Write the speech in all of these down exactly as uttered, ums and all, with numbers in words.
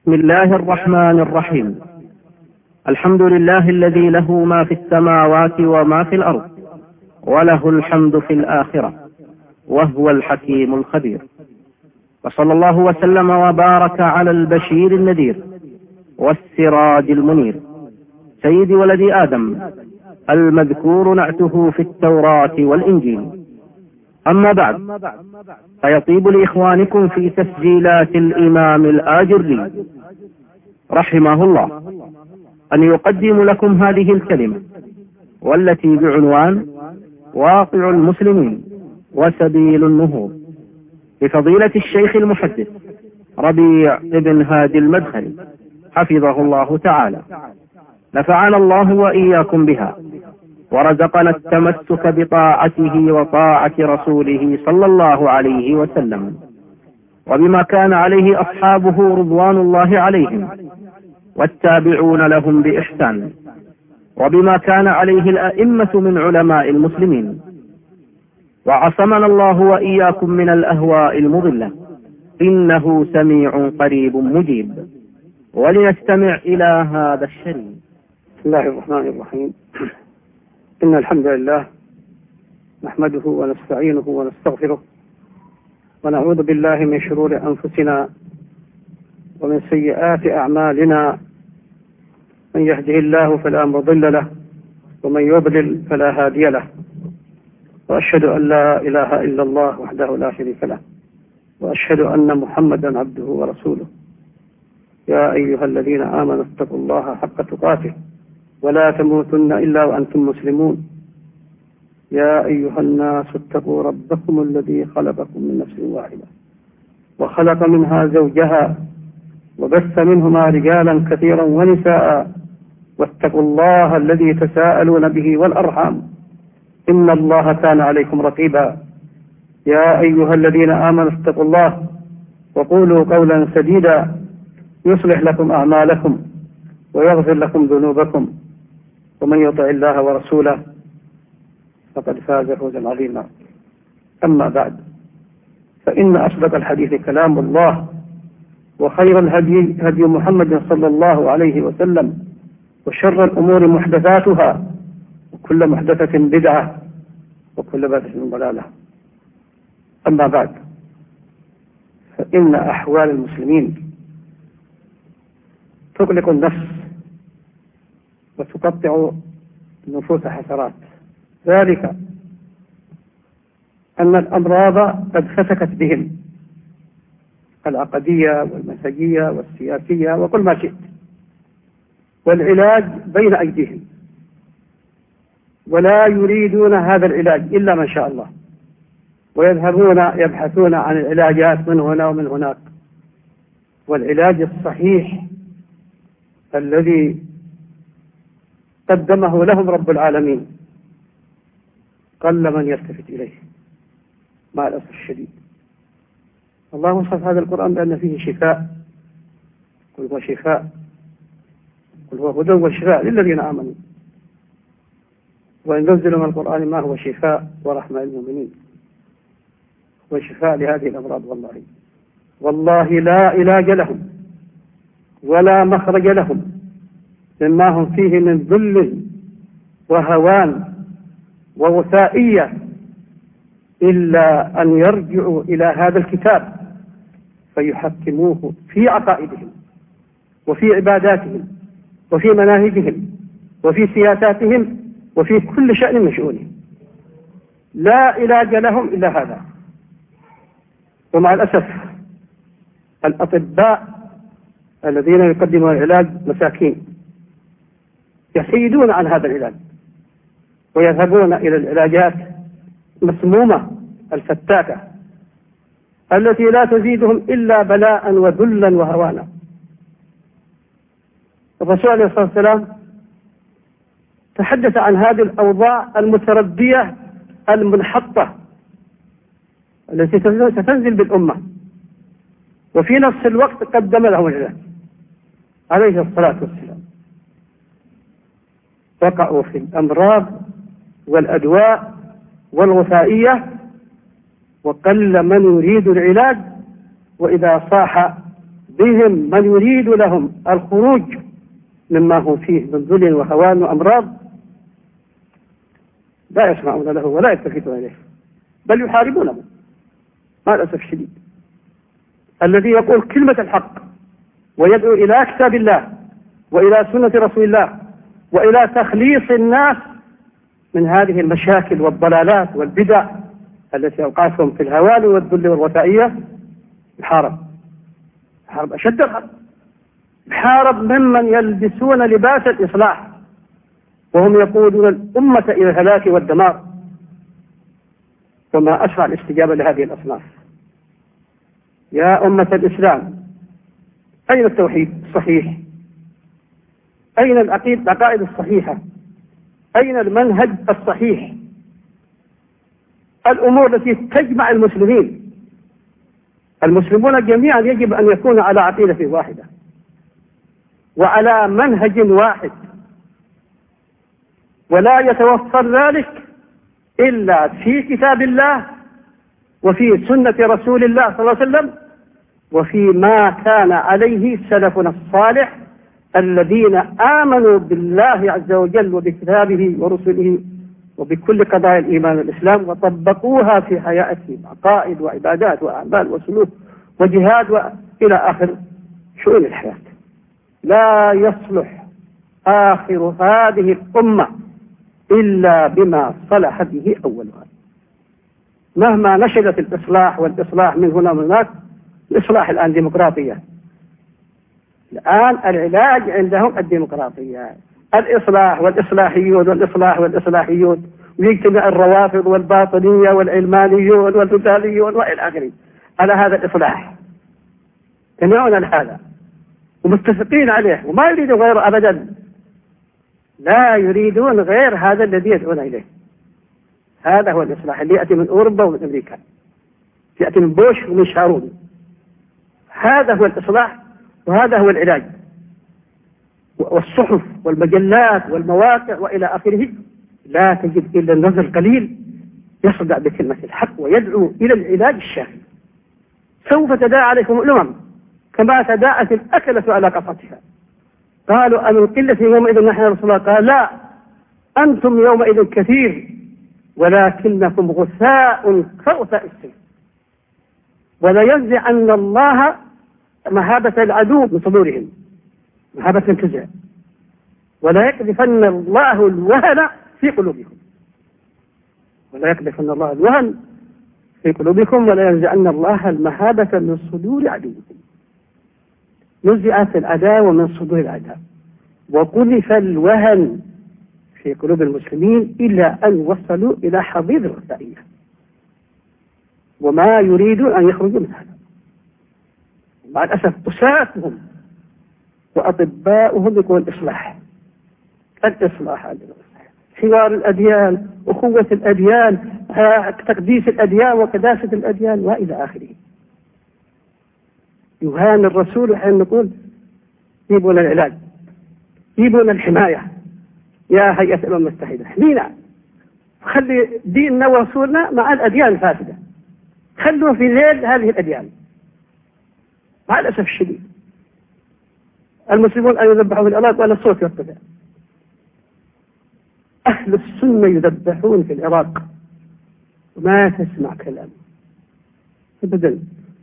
بسم الله الرحمن الرحيم. الحمد لله الذي له ما في السماوات وما في الأرض، وله الحمد في الآخرة، وهو الحكيم الخبير. وصلى الله وسلم وبارك على البشير النذير والسراج المنير، سيد ولد آدم المذكور نعته في التوراة والإنجيل. أما بعد، فيطيب لإخوانكم في تسجيلات الإمام الآجري رحمه الله أن يقدم لكم هذه الكلمة، والتي بعنوان واقع المسلمين وسبيل النهوض، لفضيلة الشيخ المحدث ربيع بن هادي المدخلي حفظه الله تعالى. نفعنا الله وإياكم بها، ورزقنا التمسك بطاعته وطاعة رسوله صلى الله عليه وسلم، وبما كان عليه أصحابه رضوان الله عليهم والتابعون لهم بإحسان، وبما كان عليه الأئمة من علماء المسلمين. وعصمنا الله وإياكم من الأهواء المضلة، إنه سميع قريب مجيب. ولنستمع إلى هذا الشريط. بسم الله الرحمن الرحيم. إن الحمد لله نحمده ونستعينه ونستغفره، ونعوذ بالله من شرور أنفسنا ومن سيئات أعمالنا. من يهده الله فلا مضل له، ومن يضلل فلا هادي له. وأشهد أن لا إله إلا الله وحده لا شريك له، وأشهد أن محمدا عبده ورسوله. يا أيها الذين آمنوا اتقوا الله حق تقاته ولا تموتن إلا وأنتم مسلمون. يا أيها الناس اتقوا ربكم الذي خلقكم من نفس واحدة وخلق منها زوجها وبث منهما رجالا كثيرا ونساء، واتقوا الله الذي تساءلون به والأرحام، إن الله كان عليكم رقيبا. يا أيها الذين آمنوا اتقوا الله وقولوا قولا سديدا يصلح لكم أعمالكم ويغفر لكم ذنوبكم، ومن يطع الله ورسوله فقد فاز فوزا عظيما. أما بعد، فإن أصدق الحديث كلام الله، وخير الهدي هدي محمد صلى الله عليه وسلم، وشر الأمور محدثاتها، وكل محدثة بدعة، وكل بدعة ضلالة. أما بعد، فإن أحوال المسلمين تقلق النفس وتقطع النفوس حسرات، ذلك أن الأمراض قد فتكت بهم، العقدية والمنهجية والسياسية وكل ما شئت، والعلاج بين أيديهم، ولا يريدون هذا العلاج إلا من شاء الله، ويذهبون يبحثون عن العلاجات من هنا ومن هناك. والعلاج الصحيح الذي قدمه لهم رب العالمين قل من يلتفت إليه مع الأسف الشديد. الله وصف هذا القرآن بأن فيه شفاء، قل هو شفاء، قل هو هدى وشفاء للذين آمنوا، وينزل من القرآن ما هو شفاء ورحمة للمؤمنين، وشفاء لهذه الأمراض. والله والله لا علاج لهم ولا مخرج لهم مما هم فيه من ذل وهوان ووثائية إلا أن يرجعوا إلى هذا الكتاب فيحكموه في عقائدهم وفي عباداتهم وفي مناهجهم وفي سياساتهم وفي كل شأن من شؤونهم. لا علاج لهم إلا هذا. ومع الأسف الأطباء الذين يقدمون العلاج مساكين يحيدون عن هذا العلاج، ويذهبون إلى العلاجات مسمومة الفتاكة التي لا تزيدهم إلا بلاء وذلا وهوانا. الرسول عليه الصلاة والسلام تحدث عن هذه الأوضاع المتردية المنحطة التي ستنزل بالأمة، وفي نفس الوقت قدم لهم العلاج عليه الصلاة والسلام. وقعوا في الأمراض والأدواء والوفائية، وقل من يريد العلاج، وإذا صاح بهم من يريد لهم الخروج مما هم فيه من ذل وهوان وأمراض لا يسمعون له ولا يلتفتون إليه، بل يحاربونه مع الأسف الشديد. الذي يقول كلمة الحق ويدعو إلى كتاب الله وإلى سنة رسول الله وإلى تخليص الناس من هذه المشاكل والضلالات والبدع التي أوقعتهم في الهوان والذل والوثائية، يحارب يحارب أشد الحرب، يحارب ممن يلبسون لباس الإصلاح وهم يقودون الأمة إلى الهلاك والدمار. وما أسرع الاستجابة لهذه الأصناف. يا أمة الإسلام، أين التوحيد الصحيح؟ أين العقائد الصحيحة؟ أين المنهج الصحيح؟ الأمور التي تجمع المسلمين. المسلمون جميعا يجب أن يكونوا على عقيدة واحدة وعلى منهج واحد، ولا يتوفر ذلك إلا في كتاب الله وفي سنة رسول الله صلى الله عليه وسلم وفي ما كان عليه سلفنا الصالح الذين آمنوا بالله عز وجل وبكتابه ورسله وبكل قضايا الإيمان والإسلام وطبقوها في حياتهم، عقائد وعبادات وأعمال وسلوك وجهاد وإلى آخر شؤون الحياة. لا يصلح آخر هذه الأمة إلا بما صلح به أولها. مهما نشدت الإصلاح والإصلاح من هنا ومن هناك، الإصلاح الآن ديمقراطية. الآن العلاج عندهم الديمقراطية، الإصلاح والإصلاحيون والإصلاح والإصلاحيون، ويجتمع الروافض والباطنية والعلمانيون والتتاليون وإلى آخره على هذا الإصلاح، يجتمعون على هذا ومتفقين عليه وما يريدون غيره أبدا. لا يريدون غير هذا الذي يدعون إليه. هذا هو الإصلاح اللي يأتي من أوروبا ومن أمريكا، يأتي من بوش ومن شارون. هذا هو الإصلاح وهذا هو العلاج. والصحف والمجلات والمواقع وإلى آخره لا تجد إلا النظر القليل يصدع بكلمة الحق ويدعو إلى العلاج الشافي. سوف تداعى عليكم الأمم كما تداعت الأكلة على قصتها. قالوا أمن قلة يومئذ نحن يا رسول الله؟ قال لا، أنتم يومئذ كثير ولكنكم غثاء كغثاء السيل. ولينزعن الله مهابة العدو من صدورهم، مهابة الفزع، ولا يقذفن الله الوهن في قلوبكم، ولا يقذفن الله الوهن في قلوبكم ولا ينزعن الله المهابة من صدور عدوكم. نزعت العداوة من صدور العداء وقذف الوهن في قلوب المسلمين إلى أن وصلوا إلى حضيض الغثائية، وما يريدون أن يخرجوا من هذا. مع الأسف أساتهم وأطباؤهم يقول الإصلاح الإصلاح حوار الأديان، أخوة الأديان، تقديس الأديان وقداسة الأديان وإلى آخره. يهان الرسول حين نقول يجيبون العلاج، يجيبون الحماية. يا هيئة الأمم المتحدة احمينا، خلي ديننا ورسولنا مع الأديان الفاسدة، خلوا في ذيل هذه الأديان. مع الأسف الشديد المسلمون أن يذبحوا في العراق ولا الصوت يرتفع. أهل السنة يذبحون في العراق وما تسمع كلام أبدا.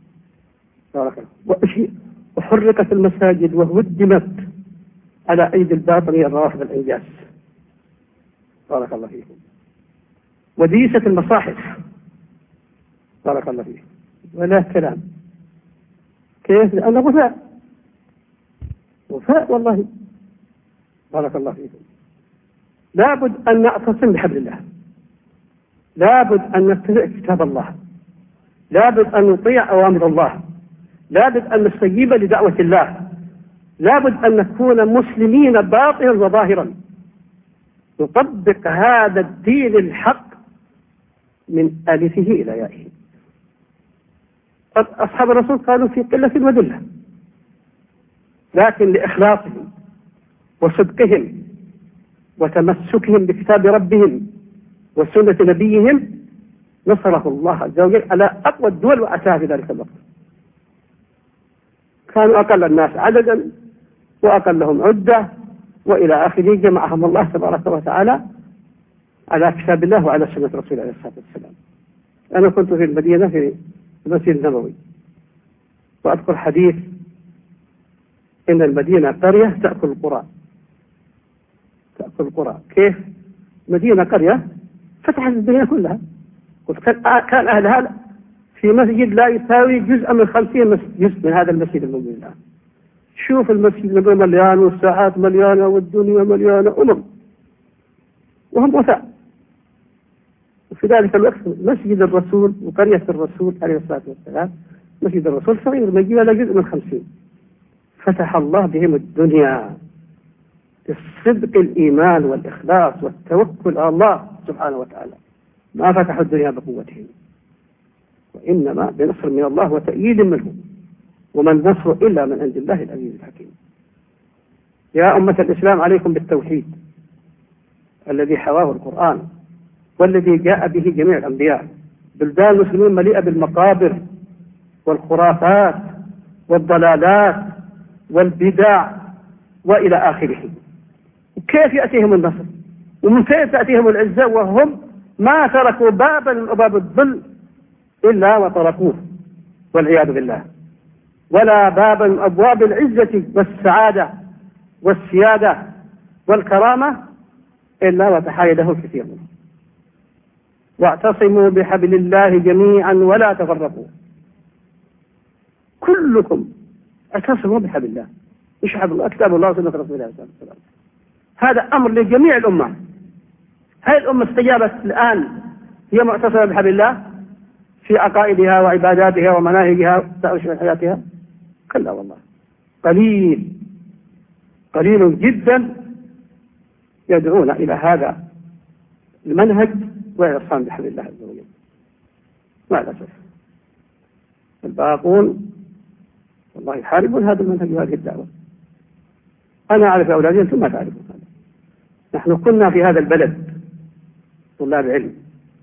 وحرقت المساجد وهدمت على أيدي الباطنية الروافض الإنجاز. بارك الله فيكم. وديست المصاحف. بارك الله فيكم. ولا كلام. كيف؟ لأنه وفاء وفاء والله. بارك الله فيكم. لابد أن نعتصم بحبل الله، لابد أن نتبع كتاب الله، لابد أن نطيع أوامر الله، لابد أن نستجيب لدعوة الله، لابد أن نكون مسلمين باطنا وظاهرا، نطبق هذا الدين الحق من ألفه إلى يائه. أصحاب الرسول قالوا في قلة وذلة، لكن لإخلاصهم وصدقهم وتمسكهم بكتاب ربهم وسنة نبيهم نصره الله عز وجل على أقوى الدول وأتاه في ذلك الوقت. كانوا أقل الناس عددا وأقلهم عدة، وإلى آخره جمعهم الله تبارك وتعالى على كتاب الله وعلى سنة رسوله عليه الصلاة والسلام. أنا كنت في المدينة في المسجد النبوي، وأذكر حديث إن المدينة قرية تأكل القرى، تأكل القرى. كيف؟ مدينة قرية فتحت الدنيا كلها. قلت كان أهلها في مسجد لا يساوي جزء من خمسين جزء من هذا المسجد الموجود الآن. شوف المسجد النبوي مليان والساعات مليانة والدنيا مليانة أمم، وهم وثاء. وفي ذلك الوقت مسجد الرسول وقرية الرسول عليه الصلاة والسلام، مسجد الرسول صغير ما يجي ولا جزء من خمسين. فتح الله بهم الدنيا بالصدق الإيمان والإخلاص والتوكل على الله سبحانه وتعالى. ما فتحوا الدنيا بقوتهم، وإنما بنصر من الله وتأييد منه، وما النصر إلا من عند الله العزيز الحكيم. يا أمة الإسلام، عليكم بالتوحيد الذي حواه القرآن والذي جاء به جميع الأنبياء. بلدان المسلمين مليئة بالمقابر والخرافات والضلالات والبدع وإلى آخره. كيف يأتيهم النصر ومن كيف تأتيهم العزة وهم ما تركوا بابا من أبواب الظل إلا وطرقوه والعياذ بالله، ولا بابا من أبواب العزة والسعادة والسيادة والكرامة إلا وتحايده الكثير منهم. واعتصموا بحبل الله جميعا ولا تفرقوا. كلكم اعتصموا بحبل الله، مش حبل الله، كتاب الله وسنة رسوله صلى الله عليه وسلم. هذا أمر لجميع الأمة. هل الأمة استجابت الآن هي معتصمة بحبل الله في عقائدها وعباداتها ومناهجها وتعيش حياتها؟ كلا والله، قليل قليل جدا يدعون إلى هذا المنهج ويعتصم بحبل الله عز وجل. مع الأسف الباقون والله يحاربون هذا المنهج وهذه الدعوة. أنا أعرف أولادي، أنتم ما تعرفون هذا. نحن كنا في هذا البلد طلاب علم،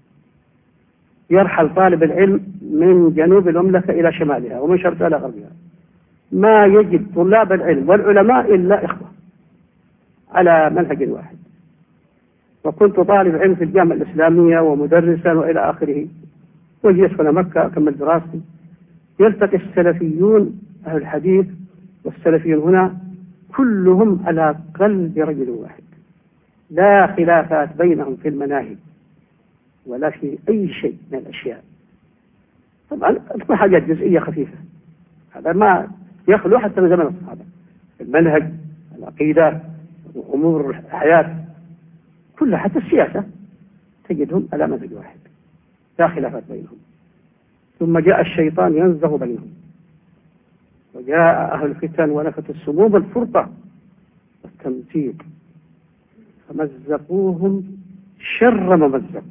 يرحل طالب العلم من جنوب المملكة إلى شمالها ومن شرقها إلى غربها، ما يجد طلاب العلم والعلماء إلا إخوة على منهج واحد. وكنت طالب علم في الجامعة الإسلامية ومدرسا وإلى آخره، وجلست في مكة أكمل دراستي، يلتقي السلفيون أهل الحديث والسلفيون هنا كلهم على قلب رجل واحد، لا خلافات بينهم في المناهج ولا في أي شيء من الأشياء. طبعا تكون حاجات جزئية خفيفة، هذا ما يخلو حتى من زمن الصحابة. المنهج، العقيدة، أمور الحياة كلها، حتى السياسة تجدهم على منهج واحد لا خلافات بينهم. ثم جاء الشيطان ينزغ بينهم، وجاء أهل الفتن ونفت السموم الفرقة والتمثيل فمزقوهم شر ممزق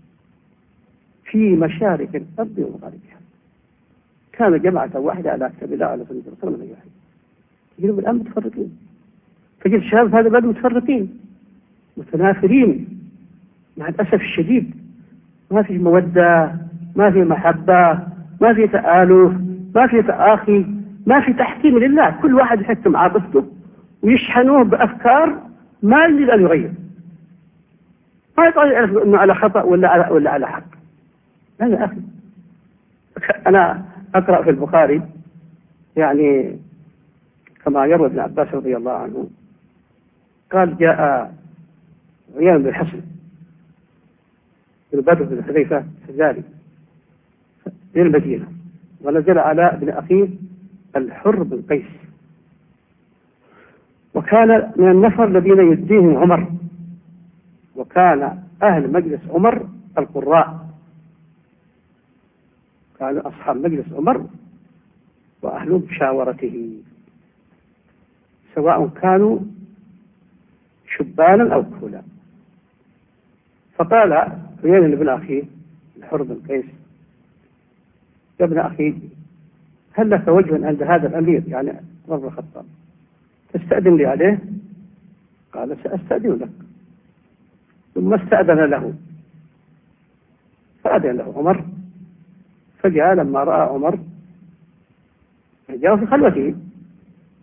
في مشارق الأرض ومغاربها. كان جماعة واحدة على كتاب الله على سنة رسول الله واحد. تجدهم الآن متفرقين، تجد الشباب هذا البلد متفرقين متنافرين مع الأسف الشديد. ما في مودة، ما في محبة، ما في تآلف، ما في تآخي، ما في تحكيم لله. كل واحد يحكم عاطفته ويشحنوه بأفكار ما يريد أن يغير، ما يقدر يعرف أنه على خطأ ولا على, ولا على حق. لا يا أخي، أنا أقرأ في البخاري يعني كما يروي ابن عباس رضي الله عنه قال جاء عيان بن حصن بن بدر بن حذيفة الفزاري في المدينة، ونزل على ابن أخيه الحر بن قيس، وكان من النفر الذين يديهم عمر، وكان أهل مجلس عمر القراء، كانوا أصحاب مجلس عمر وأهل مشاورته سواء كانوا شبانا أو كهولا. فقال عيان بن أخيه الحر بن قيس يا ابن أخي هل لك وجه عند هذا الأمير يعني عمر بن الخطاب تستأذن لي عليه؟ قال سأستأذن لك. ثم استأذن له فأذن له عمر، فجاء لما رأى عمر جاء في خلوته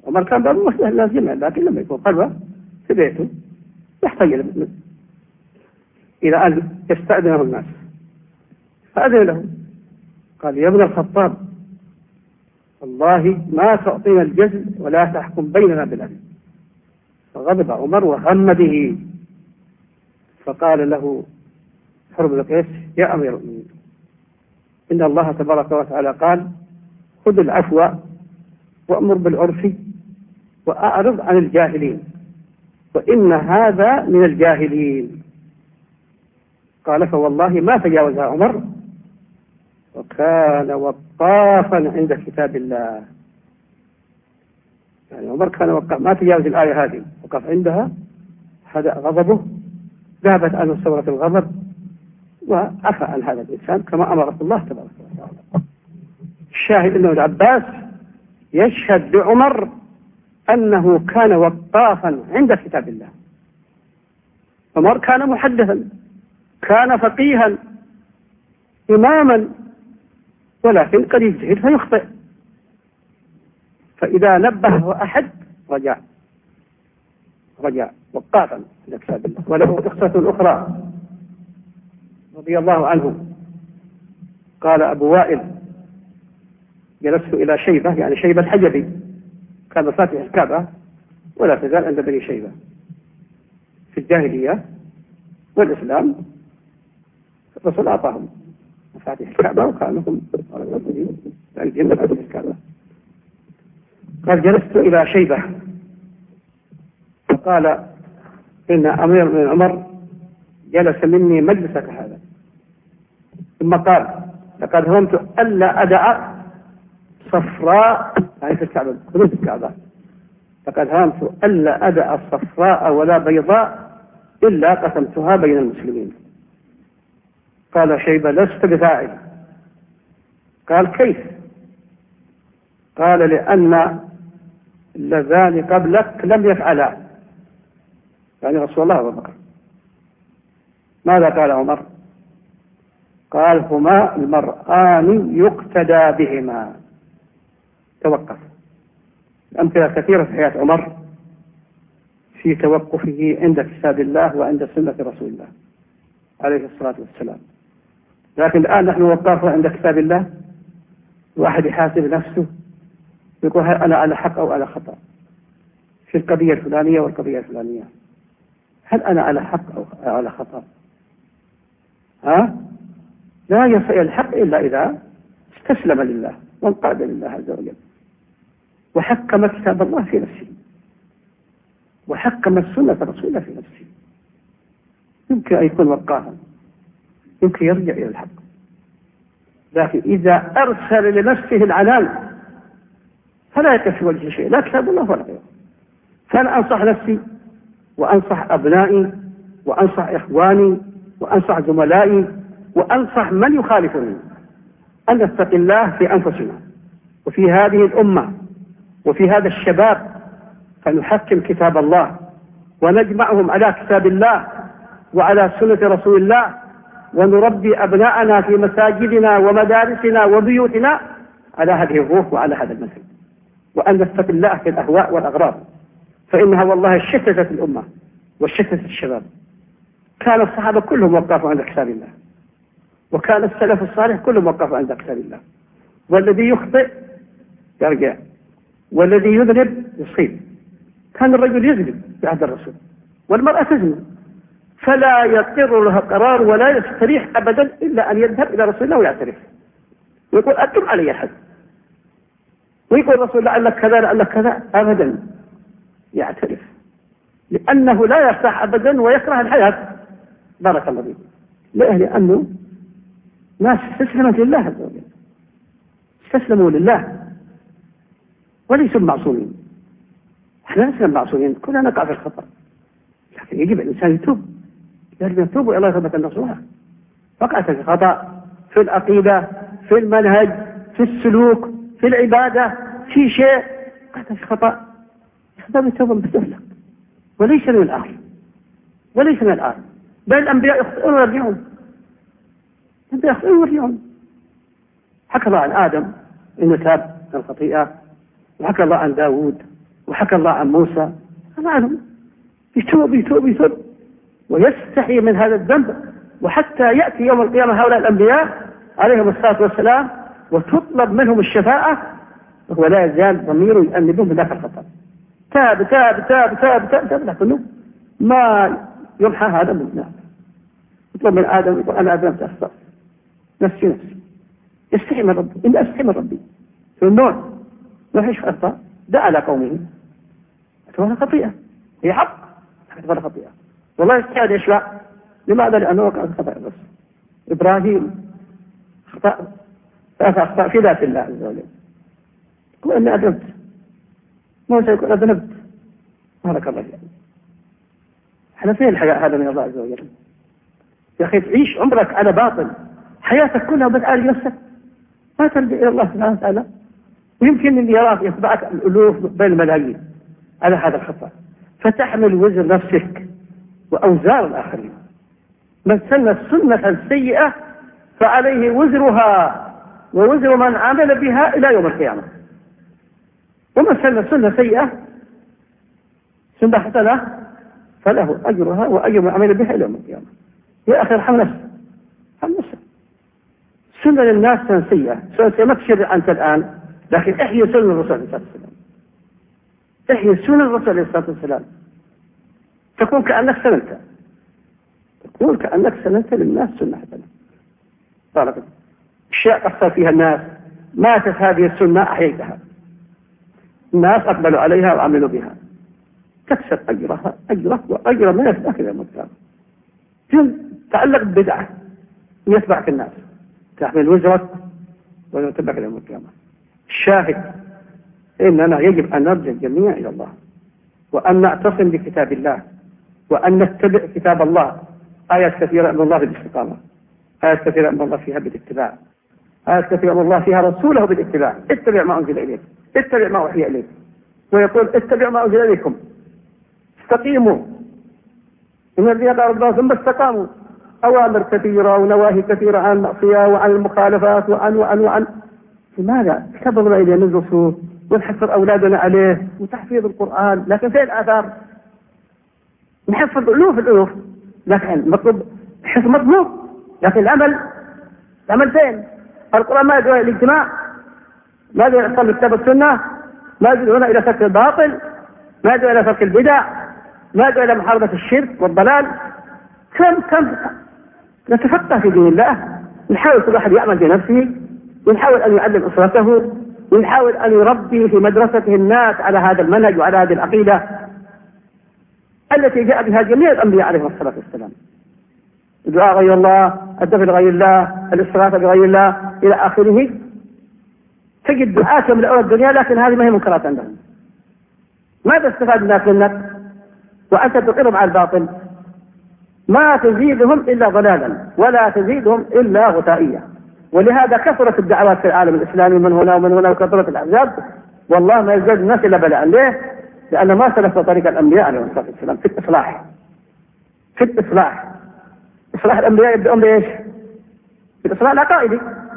عمر كان باب المصلحة اللازمة، لكن لما يكون خلوة في بيته يحتاج إلى أن يستأذنه الناس، فأذن له قال يا ابن الخطاب والله ما تعطينا الجزل ولا تحكم بيننا بالعدل. فغضب عمر وهم به، فقال له حرب بن قيس يا أمير المؤمنين إن الله تبارك وتعالى قال خذ العفو وأمر بالعرف وأعرض عن الجاهلين وإن هذا من الجاهلين. قال فوالله ما تجاوزها عمر وكان وقافا عند كتاب الله. يعني عمر كان وقف ما تجاوز الآية هذه، وقف عندها، هدأ غضبه، ذهبت عنه ثورة الغضب وعفى عن هذا الإنسان كما أمره الله تبارك وتعالى. الشاهد أنه العباس يشهد لعمر أنه كان وقافا عند كتاب الله. عمر كان محدثا، كان فقيها إماما، ولكن قد يجتهد فيخطئ، فإذا نبهه أحد رجع رجع وقافا عند كتاب الله. وله قصة أخرى رضي الله عنه، قال أبو وائل جلست إلى شيبة، يعني شيبة الحجبي كان فاتح الكعبة ولا تزال عند بني شيبة في الجاهلية والإسلام، الرسول أعطاهم مفاتيح الكعبة وكانوا هم عندهم مفاتيح الكعبة. قال جلست إلى شيبة فقال إن أمير بن عمر جلس مني مجلسك هذا، ثم قال لقد هممت ألا أدع صفراء، يعني في الكعبة حدود الكعبة، لقد هممت ألا أدع صفراء ولا بيضاء إلا قسمتها بين المسلمين. قال شيبة لست بفاعل. قال كيف؟ قال لأن اللذان قبلك لم يفعلا، يعني رسول الله وأبو بكر. ماذا قال عمر؟ قال هما المرآن يقتدى بهما. توقف. أمثلة كثيرة في حياة عمر في توقفه عند كتاب الله وعند سنة رسول الله عليه الصلاة والسلام. لكن الآن نحن وقفنا عند كتاب الله، واحد يحاسب نفسه يقول هل أنا على حق أو على خطأ في القضية الفلانية والقضية الفلانية، هل أنا على حق أو على خطأ؟ ها؟ لا يصل الحق إلا إذا استسلم لله وانقاد لله عز وجل وحكم كتاب الله في نفسه وحكم السنة رسول الله في نفسه. يمكن أن يكون وقافا، يمكن يرجع إلى الحق. لكن إذا أرسل لنفسه العنان فلا يقف في وجه شيء، لا كتاب الله ولا غيره. فأنا أنصح نفسي وأنصح أبنائي وأنصح إخواني وأنصح زملائي وأنصح من يخالفني أن نتقي الله في أنفسنا وفي هذه الأمة وفي هذا الشباب، فنحكم كتاب الله ونجمعهم على كتاب الله وعلى سنة رسول الله، ونربي أبناءنا في مساجدنا ومدارسنا وبيوتنا على هذه الروح وعلى هذا المثل، وأن نتقي الله في الأهواء والأغراض، فإنها والله شتتت الأمة وشتتت الشباب. كان الصحابة كلهم وقفوا عند كتاب الله، وكان السلف الصالح كلهم وقفوا عند كتاب الله. والذي يخطئ يرجع، والذي يذنب يصيب. كان الرجل يذنب في عهد الرسول والمرأة تذنب، فلا يقر لها قرار ولا يستريح أبدا إلا أن يذهب إلى رسول الله ويعترف ويقول أقم علي الحد، ويقول رسول لعلك كذا لعلك كذا، أبدا يعترف، لأنه لا يرتاح أبدا ويكره الحياة. بارك الله فيكم. لأنه ناس استسلمت لله عز وجل، استسلموا لله وليسوا معصومين. احنا لسنا معصومين، كلنا نقع في الخطأ، لكن يجب الإنسان يتوب، يجب أن يتوب إلى الله توبة نصوحا. وقعت في الخطأ في العقيدة، في المنهج، في السلوك، في العبادة، في شيء وقعت في خطأ، هذا بالتوبة بتفلق، وليس من الآخر وليس من الآخر. بل الأنبياء يخطئون ويرجعون، الأنبياء يخطئون ويرجعون. حكى الله عن آدم إنه تاب من الخطيئة، وحكى الله عن داود وحكى الله عن موسى عنهم يتوب يتوب يتوب ويستحي من هذا الذنب، وحتى يأتي يوم القيامة هؤلاء الأنبياء عليهم الصلاة والسلام وتطلب منهم الشفاعة وهو لا يزال ضميره يؤنبهم بذاك الخطأ. تاب تاب تاب تاب تاب تاب لكنه ما يمحى هذا من الناس. يطلب من آدم يقول أنا أذنبت أخطأ نفسي نفسي، يستحي من ربي، إني أستحي من ربي في النوع ما فيش خطأ. دعا على قومه اعتبرها خطيئة، هي حق اعتبرها خطيئة، والله يستحي أن يشفع. لماذا؟ لأنه كان خطأ بس. إبراهيم خطأ أخطأ في ذات الله عز وجل، يقول أني أذنبت. موسى يقول أذنبت، هلك الله يعني. احنا فين الحياء هذا من الله عز وجل؟ يا أخي تعيش عمرك على باطل، حياتك كلها بتعالج نفسك، ما ترجع إلى الله سبحانه وتعالى. ويمكن أن يراك يتبعك الألوف بين الملايين على هذا الخطأ، فتحمل وزر نفسك وأوزار الآخرين. من سن السنة السيئة فعليه وزرها ووزر من عمل بها إلى يوم القيامة. ومن سن سنة سيئة سنة حسنة فله أجرها وأجر من عمل بها إلى يوم القيامة. يا أخي ارحم نفسك، ارحم نفسك. سنة للناس سنة سيئة، سنة ما تشرع أنت الآن، لكن احيي سنة الرسول عليه الصلاة والسلام، احيي سنة الرسول عليه الصلاة والسلام، تكون كأنك سننت، تكون كأنك سننت للناس سنة حسنة. طالما أشياء تحصل فيها الناس ماتت هذه السنة أحييتها، الناس أقبلوا عليها وعملوا بها، تكسب أجرها أجرك وأجر من يتبعك إلى المكان. تعلق ببدعة يتبعك الناس، تحمل وزرك ويتبعك إلى المكان. الشاهد إننا يجب أن نرجع الجميع إلى الله، وأن نعتصم بكتاب الله، وأن نتبع كتاب الله. آيات كثيرة من الله بالاستقامة، آيات كثيرة من الله فيها بالاتباع، آيات كثيرة من الله فيها رسوله بالاتباع. اتبع ما أنزل إليك، اتبع ما وحي إليك، ويقول اتبع ما أنزل إليكم، استقيموا إن الذين قالوا الله ثم استقاموا. أوامر كثيرة ونواهي كثيرة عن المعصية وعن المخالفات وعن وعن وعن لماذا؟ كبرنا إلينا الرسول ونحفظ أولادنا عليه وتحفيظ القرآن، لكن فين الآثار؟ نحفظ ألوف الألوف، لكن مطلوب حفظ مطلوب، لكن العمل العمل فين؟ القرآن ما يدعو إلى الاجتماع، ما يدعو إلى إقامة كتاب السنة، ما يدعونا إلى ترك الباطل، ما يدعو إلى ترك البدع، ما يدعو إلى محاربة الشرك والضلال. كم كم نتفقه في دين الله، نحاول كل واحد يعمل بنفسه، ونحاول أن يعلم أسرته، ونحاول أن يربي في مدرسته الناس على هذا المنهج وعلى هذه العقيدة التي جاء بها جميع الأنبياء عليهم الصلاة والسلام. الدعاء غير الله، الدفع لغير الله، الاستغاثة بغير الله إلى آخره. تجد دعاة من أول الدنيا، لكن هذه ما هي منكرات عندهم. ماذا استفاد الناس منك وأنت تقرهم على الباطل؟ ما تزيدهم إلا ضلالا ولا تزيدهم إلا غثائية. ولهذا كثرت الدعوات في العالم الإسلامي من هنا ومن هنا، وكثرت الأحزاب، والله ما يزداد الناس إلا بلاء. ليه؟ لأن ما سلف طريق الأنبياء عليهم الصلاة والسلام في الإصلاح. في الإصلاح إصلاح الأنبياء يبدأون بإيش؟ في الإصلاح العقائدي.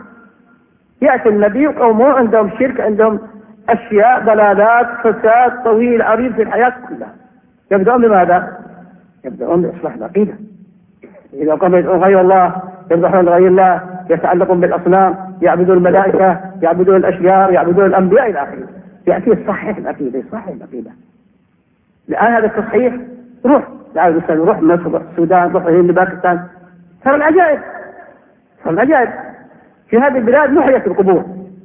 يأتي النبي وقومه عندهم شرك، عندهم أشياء ضلالات فساد طويل عريض في الحياة كلها. يبدأون بماذا؟ يبدأون بإصلاح العقيدة. إذا قاموا يدعون غير الله، يذبحون لغير الله، يتعلقون بالأصنام، يعبدون الملائكة، يعبدون الأشجار، يعبدون الأنبياء إلى آخره. يأتي الصحيح العقيدة، يصحح العقيدة. الآن هذا التصحيح روح تعالوا الإنسان، روح مصر، روح السودان، روح الهند، باكستان، ترى العجائب، ترى العجائب. في هذه البلاد محيت القبور،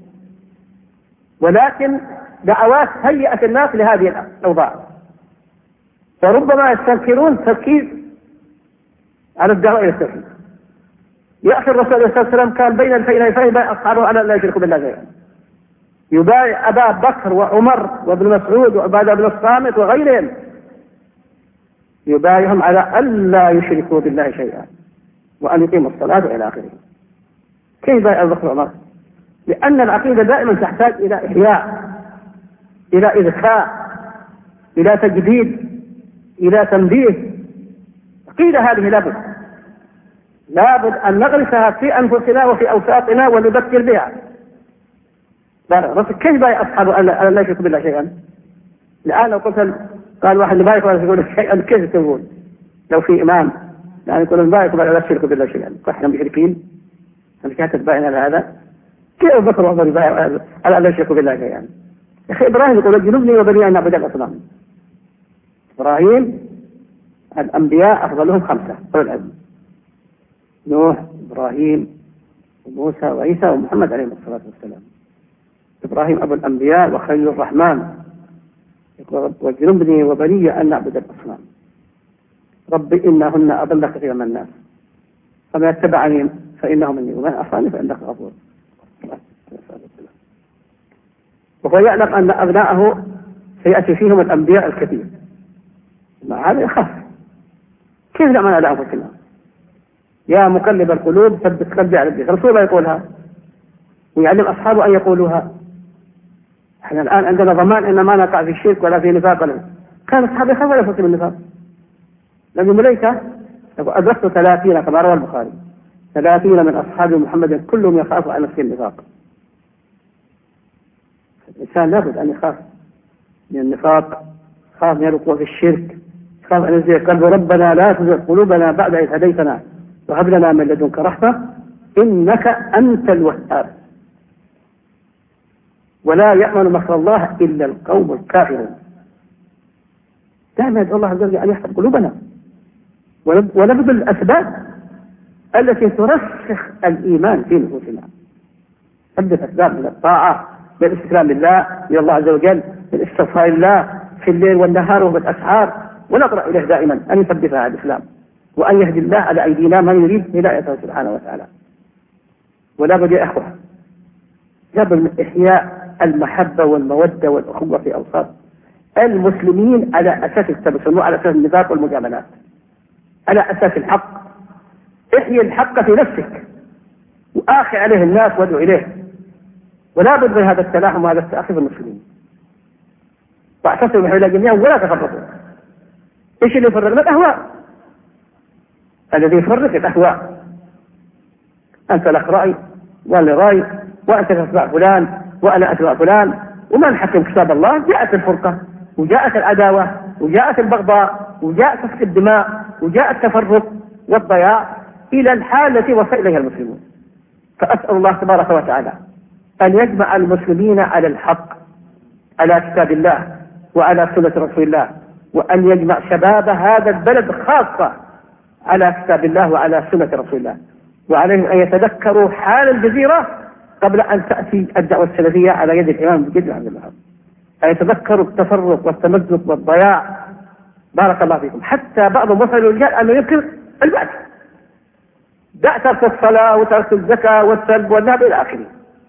ولكن دعوات هيئت الناس لهذه الأوضاع، فربما يستنكرون تركيز على الدعوة إلى التوحيد. يا أخي الرسول عليه الصلاة والسلام كان بين الفئتين بايع أصحابه على لا يشركوا بالله شيئا، يبايع أبا بكر وعمر وابن مسعود وعبادة بن الصامت وغيرهم، يبايعهم على ألا يشركوا بالله شيئا وأن يقيموا الصلاة إلى آخره. كيف بايع أبو بكر وعمر؟ لأن العقيدة دائما تحتاج إلى إحياء، إلى إذكاء، إلى تجديد، إلى تنبيه. عقيدة هذه لابد لابد أن نغرسها في أنفسنا وفي أوساطنا ونذكر بها. رسول كيف بايع أصحابه أن لا يشركوا بالله شيئا؟ الآن لو قلت قال واحد لا يقبل يقول شيئا كيف تقول؟ لو في إمام يعني يقول لا يقبل لا تشرك بالله شيئا، احنا مشركين؟ أنت كانت تباين على هذا؟ كيف بكر وعمر يبايع على لا يشركوا بالله شيئا؟ يعني يا أخي إبراهيم يقول جنوبني وبني أن نعبد الأصنام. إبراهيم الأنبياء أفضلهم خمسة أولو العلم: نوح، إبراهيم، وموسى، وعيسى، ومحمد عليه الصلاة والسلام. إبراهيم أبو الأنبياء وخليل الرحمن، وجنبني وبني أن نعبد الأصنام. ربي إنهن أضل كثيرا من الناس فما يتبعني فإنه مني ومن أصاني فإنك غفور. وهو يعلم أن أبناءه سيأتي فيهم الأنبياء الكثير، مع هذا يخاف. كيف نأمن على أنفسنا؟ يا مقلب القلوب ثبت قلبي على دينك. رسول الله يقولها ويعلم أصحابه أن يقولوها. احنا الآن عندنا ضمان إن ما نقع في الشرك ولا في نفاق. كان أصحابي يخافوا يفوت من النفاق. لأن مليكة أدركت ثلاثين كما روى البخاري، ثلاثين من أصحاب محمد كلهم يخافوا على نفسه النفاق. الإنسان لابد أن يخاف من النفاق، يخاف من الوقوع في الشرك، يخاف أن يزيغ قلبه. ربنا لا تزغ قلوبنا بعد إذ هديتنا وهب لنا من لدنك رحمة إنك أنت الوهاب. ولا يأمن مكر الله إلا القوم الكافرون. دائما يدعو الله عز وجل أن يحفظ قلوبنا ونبذل الأسباب التي ترسخ الإيمان في نفوسنا. نبذل أسباب من الطاعة، بالاستسلام لله من الله عز وجل، بالاستغفار لله في الليل والنهار وبالأسحار، ونقرأ إليه دائما أن يثبتها على الإسلام وأن يهدي الله على أيدينا من يريد هدايته سبحانه وتعالى. ولا بد يا إخوة لابد من إحياء المحبة والمودة والأخوة في أوساط المسلمين على أساس التبسم وعلى أساس النفاق والمجاملات، على أساس الحق. احيي الحق في نفسك وآخي عليه الناس وادعو إليه. ولا بد من هذا التلاحم وهذا التأخي في المسلمين. واعتصموا بحبل الله جميعا ولا تفرقوا. ايش اللي يفرقنا؟ الأهواء. الذي يفرق الأهواء. أنت لك رأي وأنا رأي وأنت تتبع فلان وأنا أتبع فلان، وما نحكم كتاب الله. جاءت الفرقة وجاءت العداوة وجاءت البغضاء وجاءت سفك الدماء وجاء التفرق والضياع إلى الحال التي وصل إليها المسلمون. فأسأل الله تبارك وتعالى أن يجمع المسلمين على الحق، على كتاب الله وعلى سنة رسول الله، وأن يجمع شباب هذا البلد خاصة على كتاب الله وعلى سنة رسول الله. وعليهم أن يتذكروا حال الجزيرة قبل أن تأتي الدعوة السلفية على يد الإمام بن جد عبد الله. أن يتذكروا التفرق والتمزق والضياع. بارك الله فيكم. حتى بعضهم وصل الرجال أنه يذكر البعث، دع ترك الصلاة وترك الزكاة والسلب والنهب إلى آخره.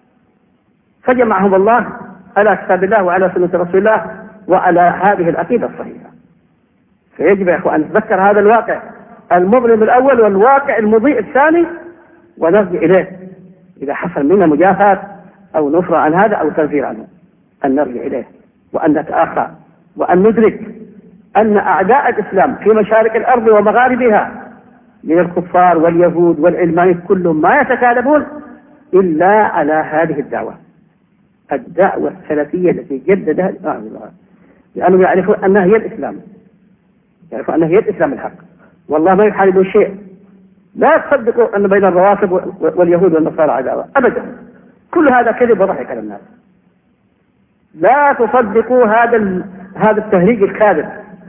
فجمعهم الله على كتاب الله وعلى سنة رسول الله وعلى هذه العقيدة الصحيحة. فيجب يا أخوان أن نتذكر هذا الواقع المظلم الأول والواقع المضيء الثاني ونرجع إليه. إذا حصل منا مجافاة أو نفر عن هذا أو تنفير عنه أن نرجع إليه وأن نتآخى وأن ندرك أن أعداء الإسلام في مشارق الأرض ومغاربها من الكفار واليهود والعلمانيين كلهم ما يتكالبون إلا على هذه الدعوة، الدعوة السلفية التي جددها الإمام الله، لأنهم يعرفون أنها هي الإسلام، يعرفون أنها هي الإسلام الحق. والله ما يحاربون شيء. لا تصدقوا أن بين الروافض واليهود والنصارى عداوة أبدا. كل هذا كذب وضحك على الناس. لا تصدقوا هذا هذا التهريج الكاذب.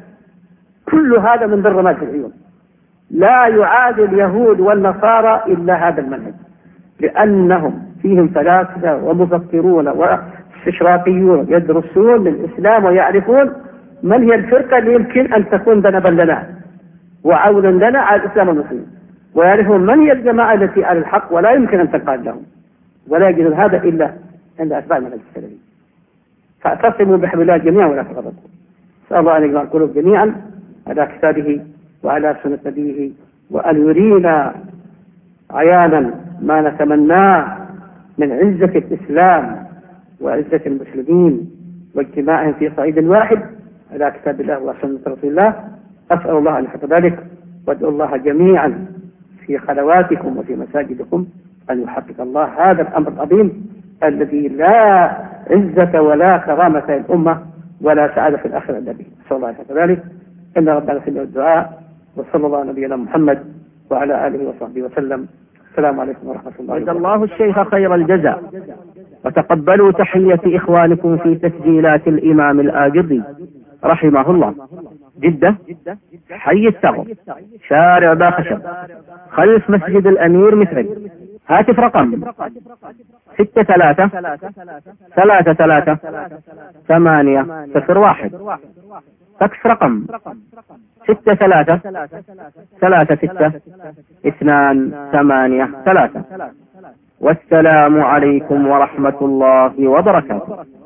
كل هذا من ضرمات العيون. لا يعادي اليهود والنصارى إلا هذا المنهج، لأنهم فيهم فلاسفة ومفكرون واستشراقيون يدرسون الإسلام ويعرفون من هي الفرقة اللي يمكن أن تكون ذنبا لنا وعونا لنا على الإسلام والمسلمين، ويعرفون من هي الجماعة التي على الحق ولا يمكن أن تنقاد لهم، ولا يجد هذا إلا عند أتباع المنهج السلفي. فاعتصموا بحبل الله جميعا ولا تفرقوا. نسأل الله أن يجمع القلوب جميعا على كتابه وعلى سنة نبيه، وأن يرينا عيانا ما نتمناه من عزة الإسلام وعزة المسلمين واجتماعهم في صعيد واحد على كتاب الله وسنة رسول الله. أسأل الله أن يحفظ ذلك، وادعوا الله جميعا في خلواتكم وفي مساجدكم أن يحقق الله هذا الأمر العظيم الذي لا عزة ولا كرامة للأمة ولا سعادة في الآخرة إلا به. نسأل الله ذلك. إن ربنا سمع الدعاء، وصلى الله على نبينا محمد وعلى آله وصحبه وسلم. السلام عليكم ورحمة الله جزا الله الشيخ خير الجزاء، وتقبلوا تحية إخوانكم في تسجيلات الإمام الآجري رحمه الله، جدة، حي الثغر، شارع باخشب، خلف مسجد الأمير مصري. هاتف رقم ستة ثلاثة ثلاثة ثلاثة ثمانية صفر واحد. فاكس رقم ستة ثلاثة ثلاثة ستة اثنان ثمانية ثلاثة. والسلام عليكم ورحمة الله وبركاته.